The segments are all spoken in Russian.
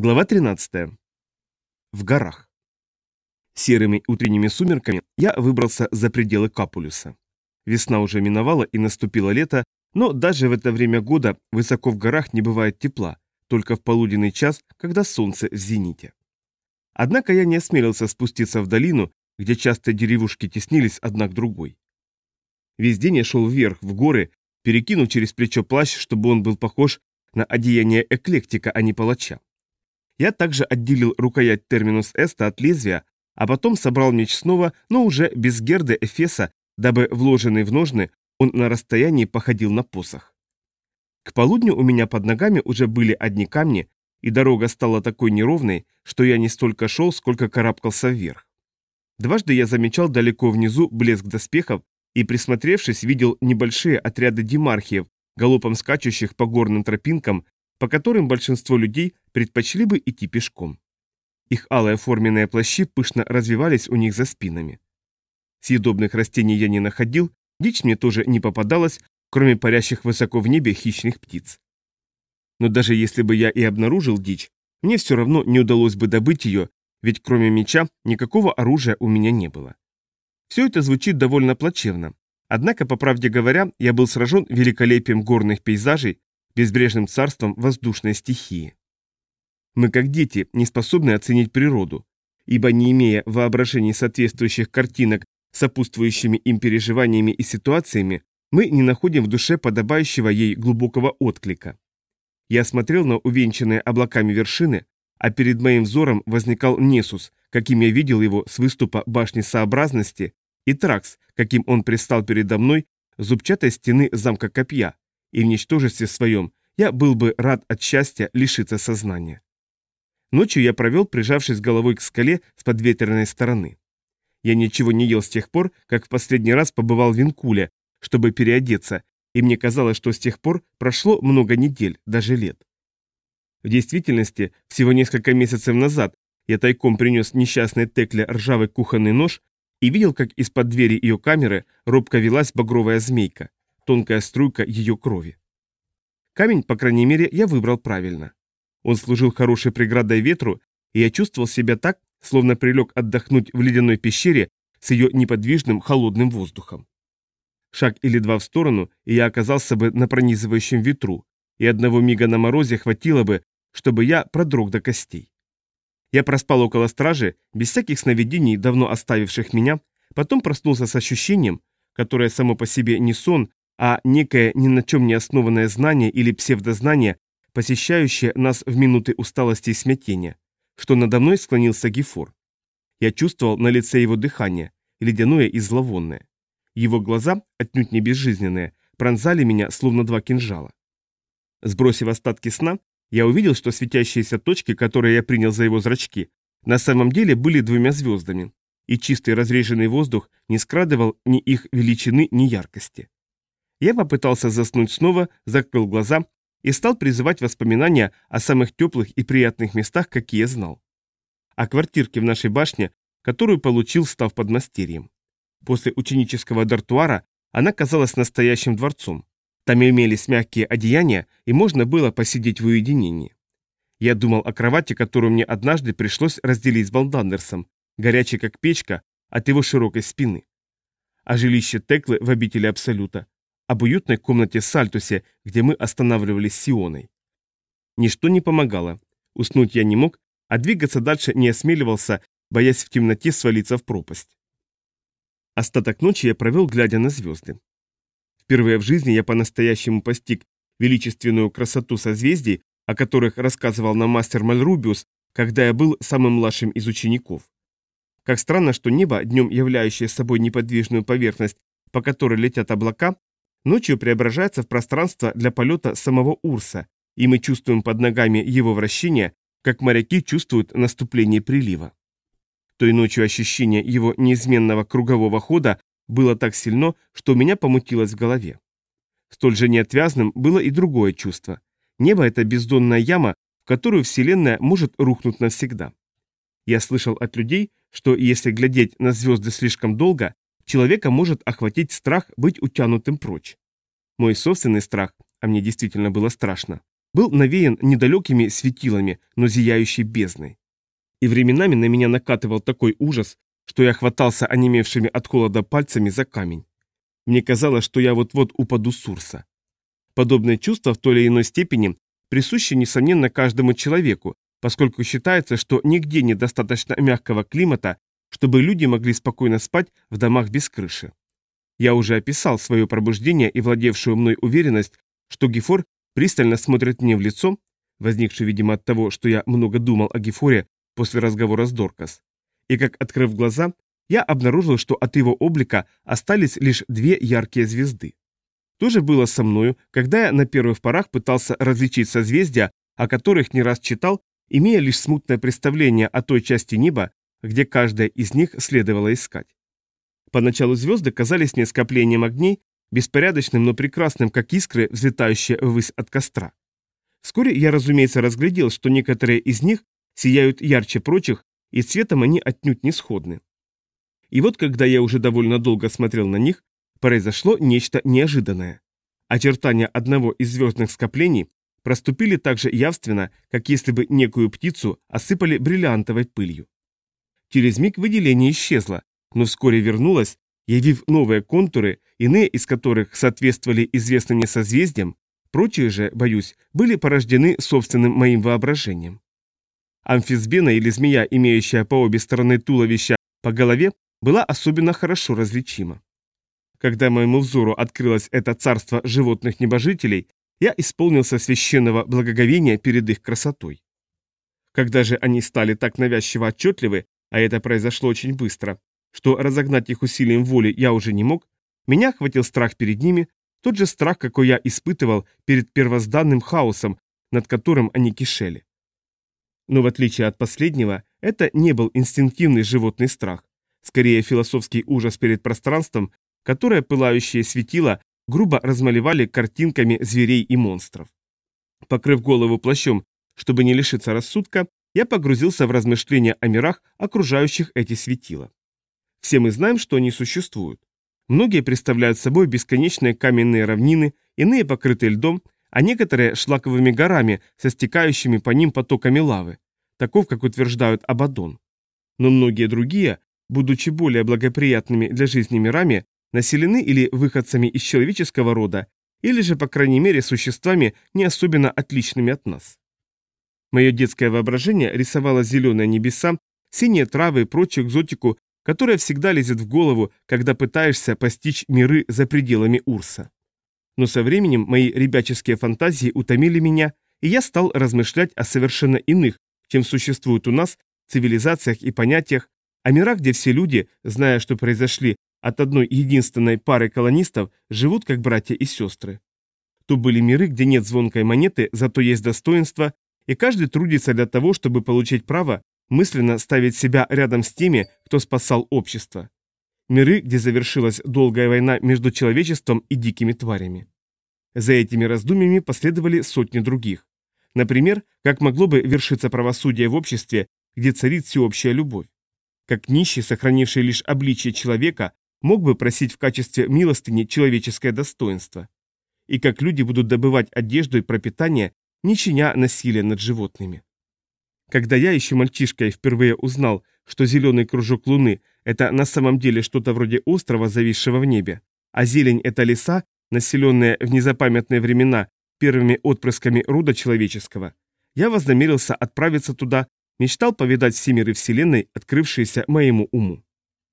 Глава 13. В горах. Серыми утренними сумерками я выбрался за пределы Капулюса. Весна уже миновала и наступило лето, но даже в это время года высоко в горах не бывает тепла, только в полуденный час, когда солнце в зените. Однако я не осмелился спуститься в долину, где часто деревушки теснились одна к другой. Весь день я шел вверх, в горы, перекинув через плечо плащ, чтобы он был похож на одеяние эклектика, а не палача. Я также отделил рукоять терминус эста от лезвия, а потом собрал меч снова, но уже без герды эфеса, дабы вложенный в ножны он на расстоянии походил на посох. К полудню у меня под ногами уже были одни камни, и дорога стала такой неровной, что я не столько шел, сколько карабкался вверх. Дважды я замечал далеко внизу блеск доспехов и, присмотревшись, видел небольшие отряды демархиев, галопом скачущих по горным тропинкам, по которым большинство людей предпочли бы идти пешком. Их алые форменные плащи пышно развивались у них за спинами. Съедобных растений я не находил, дичь мне тоже не попадалась, кроме парящих высоко в небе хищных птиц. Но даже если бы я и обнаружил дичь, мне все равно не удалось бы добыть ее, ведь кроме меча никакого оружия у меня не было. Все это звучит довольно плачевно, однако, по правде говоря, я был сражен великолепием горных пейзажей, безбрежным царством воздушной стихии. Мы, как дети, не способны оценить природу, ибо, не имея в воображении соответствующих картинок с сопутствующими им переживаниями и ситуациями, мы не находим в душе подобающего ей глубокого отклика. Я смотрел на увенчанные облаками вершины, а перед моим взором возникал Несус, каким я видел его с выступа башни сообразности, и Тракс, каким он предстал передо мной с зубчатой стены замка Копья, и в ничтожестве своем я был бы рад от счастья лишиться сознания. Ночью я провел, прижавшись головой к скале с подветренной стороны. Я ничего не ел с тех пор, как в последний раз побывал в Винкуле, чтобы переодеться, и мне казалось, что с тех пор прошло много недель, даже лет. В действительности, всего несколько месяцев назад я тайком принес несчастной Текле ржавый кухонный нож и видел, как из-под двери ее камеры робко велась багровая змейка, тонкая струйка ее крови. Камень, по крайней мере, я выбрал правильно. Он служил хорошей преградой ветру, и я чувствовал себя так, словно прилег отдохнуть в ледяной пещере с ее неподвижным холодным воздухом. Шаг или два в сторону, и я оказался бы на пронизывающем ветру, и одного мига на морозе хватило бы, чтобы я продрог до костей. Я проспал около стражи, без всяких сновидений, давно оставивших меня, потом проснулся с ощущением, которое само по себе не сон, а некое ни на чем не основанное знание или псевдознание, посещающее нас в минуты усталости и смятения, что надо мной склонился Гефор. Я чувствовал на лице его дыхание, ледяное и зловонное. Его глаза, отнюдь не безжизненные, пронзали меня, словно два кинжала. Сбросив остатки сна, я увидел, что светящиеся точки, которые я принял за его зрачки, на самом деле были двумя звездами, и чистый разреженный воздух не скрадывал ни их величины, ни яркости. Я попытался заснуть снова, закрыл глаза и стал призывать воспоминания о самых теплых и приятных местах, какие я знал. О квартирке в нашей башне, которую получил, став подмастерьем. После ученического дартуара она казалась настоящим дворцом. Там имелись мягкие одеяния, и можно было посидеть в уединении. Я думал о кровати, которую мне однажды пришлось разделить с Балдандерсом, горячей как печка, от его широкой спины. О жилище Теклы в обители Абсолюта, об уютной комнате в Сальтусе, где мы останавливались с Сионой. Ничто не помогало. Уснуть я не мог, а двигаться дальше не осмеливался, боясь в темноте свалиться в пропасть. Остаток ночи я провел, глядя на звезды. Впервые в жизни я по-настоящему постиг величественную красоту созвездий, о которых рассказывал нам мастер Мальрубиус, когда я был самым младшим из учеников. Как странно, что небо, днем являющее собой неподвижную поверхность, по которой летят облака, ночью преображается в пространство для полета самого Урса, и мы чувствуем под ногами его вращение, как моряки чувствуют наступление прилива. Той ночью ощущение его неизменного кругового хода было так сильно, что у меня помутилось в голове. Столь же неотвязным было и другое чувство. Небо – это бездонная яма, в которую Вселенная может рухнуть навсегда. Я слышал от людей, что если глядеть на звезды слишком долго, человека может охватить страх быть утянутым прочь. Мой собственный страх, а мне действительно было страшно, был навеян недалекими светилами, но зияющей бездной. И временами на меня накатывал такой ужас, что я хватался онемевшими от холода пальцами за камень. Мне казалось, что я вот-вот упаду с Урса. Подобные чувства в той или иной степени присущи, несомненно, каждому человеку, поскольку считается, что нигде нет достаточно мягкого климата, чтобы люди могли спокойно спать в домах без крыши. Я уже описал свое пробуждение и владевшую мной уверенность, что Гефор пристально смотрит мне в лицо, возникшую, видимо, от того, что я много думал о Гефоре после разговора с Доркас. И как, открыв глаза, я обнаружил, что от его облика остались лишь две яркие звезды. То же было со мною, когда я на первых порах пытался различить созвездия, о которых не раз читал, имея лишь смутное представление о той части неба, где каждая из них следовало искать. Поначалу звезды казались мне скоплением огней, беспорядочным, но прекрасным, как искры, взлетающие ввысь от костра. Вскоре я, разумеется, разглядел, что некоторые из них сияют ярче прочих, и цветом они отнюдь не сходны. И вот, когда я уже довольно долго смотрел на них, произошло нечто неожиданное. Очертания одного из звездных скоплений проступили так же явственно, как если бы некую птицу осыпали бриллиантовой пылью. Через миг выделение исчезло, но вскоре вернулось, явив новые контуры, иные из которых соответствовали известным мне созвездиям, прочие же, боюсь, были порождены собственным моим воображением. Амфисбена или змея, имеющая по обе стороны туловища по голове, была особенно хорошо различима. Когда моему взору открылось это царство животных-небожителей, я исполнился священного благоговения перед их красотой. Когда же они стали так навязчиво отчетливы, а это произошло очень быстро, что разогнать их усилием воли я уже не мог, меня охватил страх перед ними, тот же страх, какой я испытывал перед первозданным хаосом, над которым они кишели. Но в отличие от последнего, это не был инстинктивный животный страх, скорее философский ужас перед пространством, которое пылающие светила грубо размалевали картинками зверей и монстров. Покрыв голову плащом, чтобы не лишиться рассудка, я погрузился в размышления о мирах, окружающих эти светила. Все мы знаем, что они существуют. Многие представляют собой бесконечные каменные равнины, иные покрыты льдом, а некоторые шлаковыми горами со стекающими по ним потоками лавы, таков, как утверждают Абаддон. Но многие другие, будучи более благоприятными для жизни мирами, населены или выходцами из человеческого рода, или же, по крайней мере, существами, не особенно отличными от нас. Мое детское воображение рисовало зеленые небеса, синие травы и прочую экзотику, которая всегда лезет в голову, когда пытаешься постичь миры за пределами Урса. Но со временем мои ребяческие фантазии утомили меня, и я стал размышлять о совершенно иных, чем существуют у нас, цивилизациях и понятиях, о мирах, где все люди, зная, что произошли от одной единственной пары колонистов, живут как братья и сестры. То были миры, где нет звонкой монеты, зато есть достоинство, и каждый трудится для того, чтобы получить право мысленно ставить себя рядом с теми, кто спасал общество. Миры, где завершилась долгая война между человечеством и дикими тварями. За этими раздумьями последовали сотни других. Например, как могло бы вершиться правосудие в обществе, где царит всеобщая любовь? Как нищий, сохранивший лишь обличие человека, мог бы просить в качестве милостыни человеческое достоинство? И как люди будут добывать одежду и пропитание, не чиня насилия над животными? Когда я еще мальчишкой впервые узнал, что зеленый кружок Луны – это на самом деле что-то вроде острова, зависшего в небе, а зелень – это леса, населенные в незапамятные времена первыми отпрысками рода человеческого, я вознамерился отправиться туда, мечтал повидать все миры Вселенной, открывшиеся моему уму.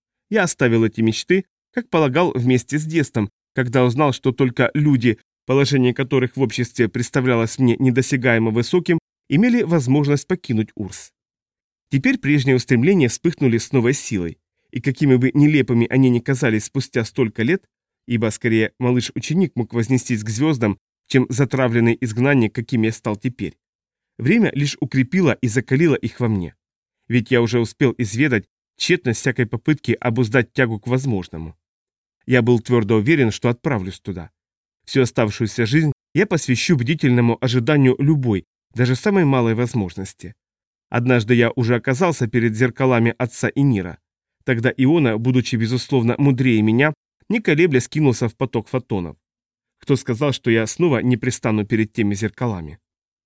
Я оставил эти мечты, как полагал, вместе с детством, когда узнал, что только люди, положение которых в обществе представлялось мне недосягаемо высоким, имели возможность покинуть Урс. Теперь прежние устремления вспыхнули с новой силой, и какими бы нелепыми они ни казались спустя столько лет, ибо скорее малыш-ученик мог вознестись к звездам, чем затравленный изгнанник, каким я стал теперь. Время лишь укрепило и закалило их во мне. Ведь я уже успел изведать тщетность всякой попытки обуздать тягу к возможному. Я был твердо уверен, что отправлюсь туда. Всю оставшуюся жизнь я посвящу бдительному ожиданию любой, даже самой малой возможности. Однажды я уже оказался перед зеркалами отца и Нира. Тогда Иона, будучи безусловно мудрее меня, не колеблясь кинулся в поток фотонов. Кто сказал, что я снова не пристану перед теми зеркалами?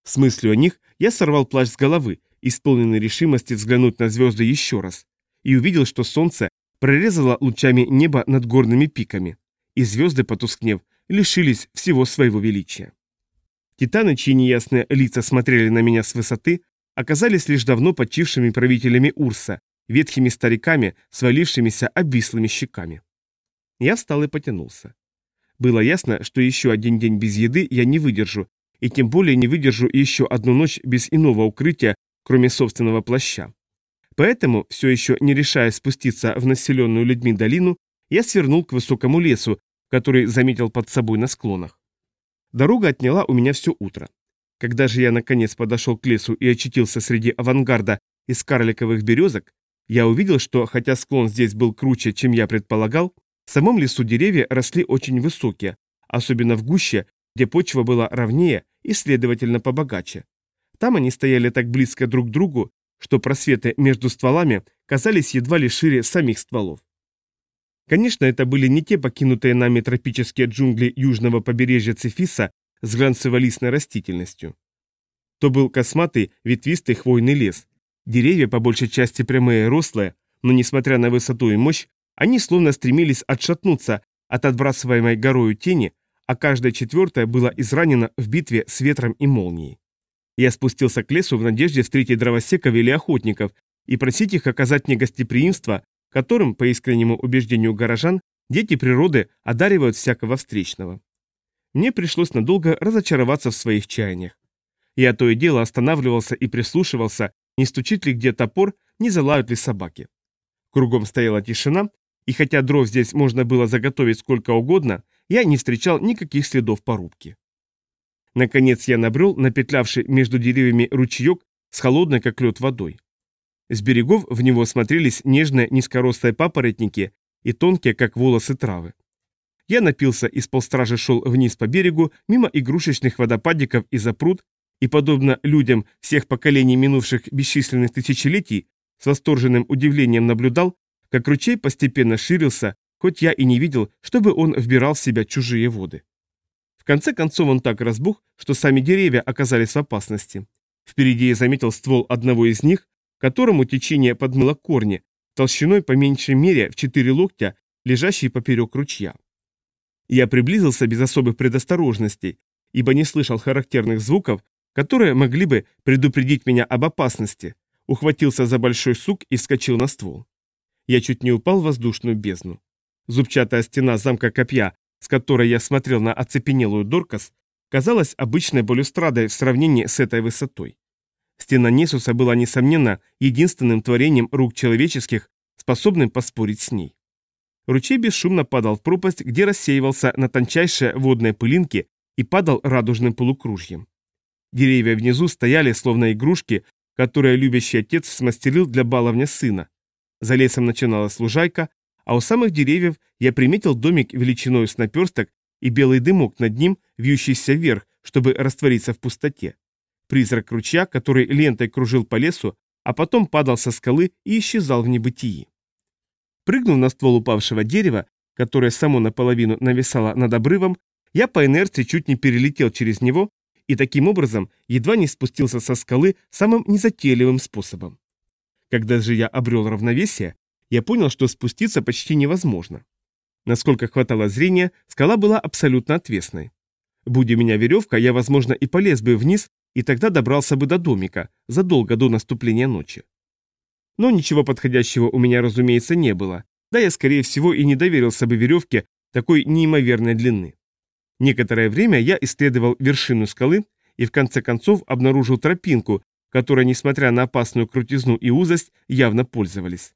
С мыслью о них я сорвал плащ с головы, исполненный решимости взглянуть на звезды еще раз, и увидел, что солнце прорезало лучами небо над горными пиками, и звезды, потускнев, лишились всего своего величия. Титаны, чьи неясные лица смотрели на меня с высоты, оказались лишь давно почившими правителями Урса, ветхими стариками, свалившимися обвислыми щеками. Я встал и потянулся. Было ясно, что еще один день без еды я не выдержу, и тем более не выдержу еще одну ночь без иного укрытия, кроме собственного плаща. Поэтому, все еще не решаясь спуститься в населенную людьми долину, я свернул к высокому лесу, который заметил под собой на склонах. Дорога отняла у меня все утро. Когда же я наконец подошел к лесу и очутился среди авангарда из карликовых березок, я увидел, что хотя склон здесь был круче, чем я предполагал, в самом лесу деревья росли очень высокие, особенно в гуще, где почва была ровнее и, следовательно, побогаче. Там они стояли так близко друг к другу, что просветы между стволами казались едва ли шире самих стволов. Конечно, это были не те покинутые нами тропические джунгли южного побережья Цефиса с глянцево-листной растительностью. То был косматый, ветвистый хвойный лес. Деревья по большей части прямые и рослые, но несмотря на высоту и мощь, они словно стремились отшатнуться от отбрасываемой горою тени, а каждая четвертая была изранена в битве с ветром и молнией. Я спустился к лесу в надежде встретить дровосеков или охотников и просить их оказать мне гостеприимство, которым, по искреннему убеждению горожан, дети природы одаривают всякого встречного. Мне пришлось надолго разочароваться в своих чаяниях. Я то и дело останавливался и прислушивался, не стучит ли где топор, не залают ли собаки. Кругом стояла тишина, и хотя дров здесь можно было заготовить сколько угодно, я не встречал никаких следов порубки. Наконец я набрел на петлявший между деревьями ручеек с холодной, как лед, водой. С берегов в него смотрелись нежные низкорослые папоротники и тонкие, как волосы, травы. Я напился и с полстражи шел вниз по берегу, мимо игрушечных водопадиков и запруд, и, подобно людям всех поколений минувших бесчисленных тысячелетий, с восторженным удивлением наблюдал, как ручей постепенно ширился, хоть я и не видел, чтобы он вбирал в себя чужие воды. В конце концов он так разбух, что сами деревья оказались в опасности. Впереди я заметил ствол одного из них, которому течение подмыло корни, толщиной по меньшей мере в 4 локтя, лежащий поперек ручья. Я приблизился без особых предосторожностей, ибо не слышал характерных звуков, которые могли бы предупредить меня об опасности, ухватился за большой сук и вскочил на ствол. Я чуть не упал в воздушную бездну. Зубчатая стена замка копья, с которой я смотрел на оцепенелую Доркас, казалась обычной балюстрадой в сравнении с этой высотой. Стена Несуса была, несомненно, единственным творением рук человеческих, способным поспорить с ней. Ручей бесшумно падал в пропасть, где рассеивался на тончайшие водные пылинки и падал радужным полукружьем. Деревья внизу стояли, словно игрушки, которые любящий отец смастерил для баловня сына. За лесом начиналась лужайка, а у самых деревьев я приметил домик величиной с наперсток и белый дымок над ним, вьющийся вверх, чтобы раствориться в пустоте. Призрак ручья, который лентой кружил по лесу, а потом падал со скалы и исчезал в небытии. Прыгнув на ствол упавшего дерева, которое само наполовину нависало над обрывом, я по инерции чуть не перелетел через него и таким образом едва не спустился со скалы самым незатейливым способом. Когда же я обрел равновесие, я понял, что спуститься почти невозможно. Насколько хватало зрения, скала была абсолютно отвесной. Будь у меня веревка, я, возможно, и полез бы вниз, и тогда добрался бы до домика, задолго до наступления ночи. Но ничего подходящего у меня, разумеется, не было, да я, скорее всего, и не доверился бы веревке такой неимоверной длины. Некоторое время я исследовал вершину скалы и в конце концов обнаружил тропинку, которой, несмотря на опасную крутизну и узость, явно пользовались.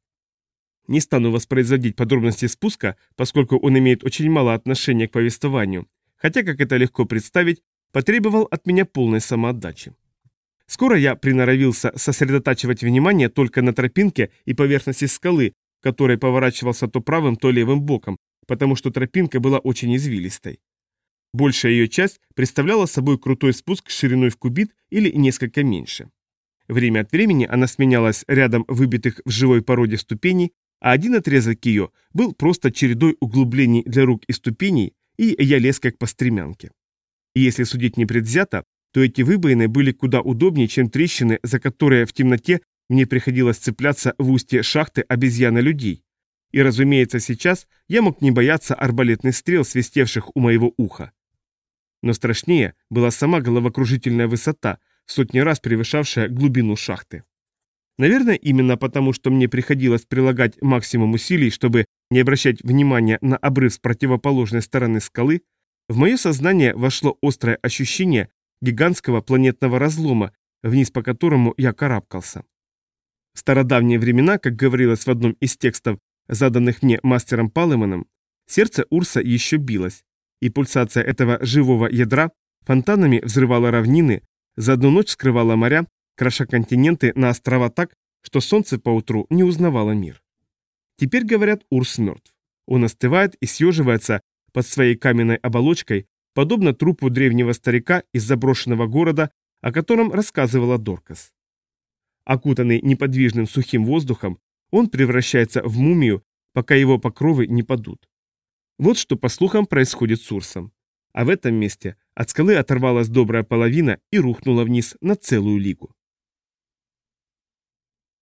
Не стану воспроизводить подробности спуска, поскольку он имеет очень мало отношения к повествованию, хотя, как это легко представить, потребовал от меня полной самоотдачи. Скоро я приноровился сосредотачивать внимание только на тропинке и поверхности скалы, которой поворачивался то правым, то левым боком, потому что тропинка была очень извилистой. Большая ее часть представляла собой крутой спуск шириной в кубит или несколько меньше. Время от времени она сменялась рядом выбитых в живой породе ступеней, а один отрезок ее был просто чередой углублений для рук и ступеней, и я лез как по стремянке. И если судить непредвзято, то эти выбоины были куда удобнее, чем трещины, за которые в темноте мне приходилось цепляться в устье шахты обезьяна-людей. И, разумеется, сейчас я мог не бояться арбалетных стрел, свистевших у моего уха. Но страшнее была сама головокружительная высота, в сотни раз превышавшая глубину шахты. Наверное, именно потому, что мне приходилось прилагать максимум усилий, чтобы не обращать внимания на обрыв с противоположной стороны скалы, в мое сознание вошло острое ощущение гигантского планетного разлома, вниз по которому я карабкался. В стародавние времена, как говорилось в одном из текстов, заданных мне мастером Палеманом, сердце Урса еще билось, и пульсация этого живого ядра фонтанами взрывала равнины, за одну ночь скрывала моря, кроша континенты на острова так, что солнце поутру не узнавало мир. Теперь, говорят, Урс мертв. Он остывает и съеживается под своей каменной оболочкой, подобно трупу древнего старика из заброшенного города, о котором рассказывала Доркас. Окутанный неподвижным сухим воздухом, он превращается в мумию, пока его покровы не падут. Вот что, по слухам, происходит с Урсом. А в этом месте от скалы оторвалась добрая половина и рухнула вниз на целую лигу.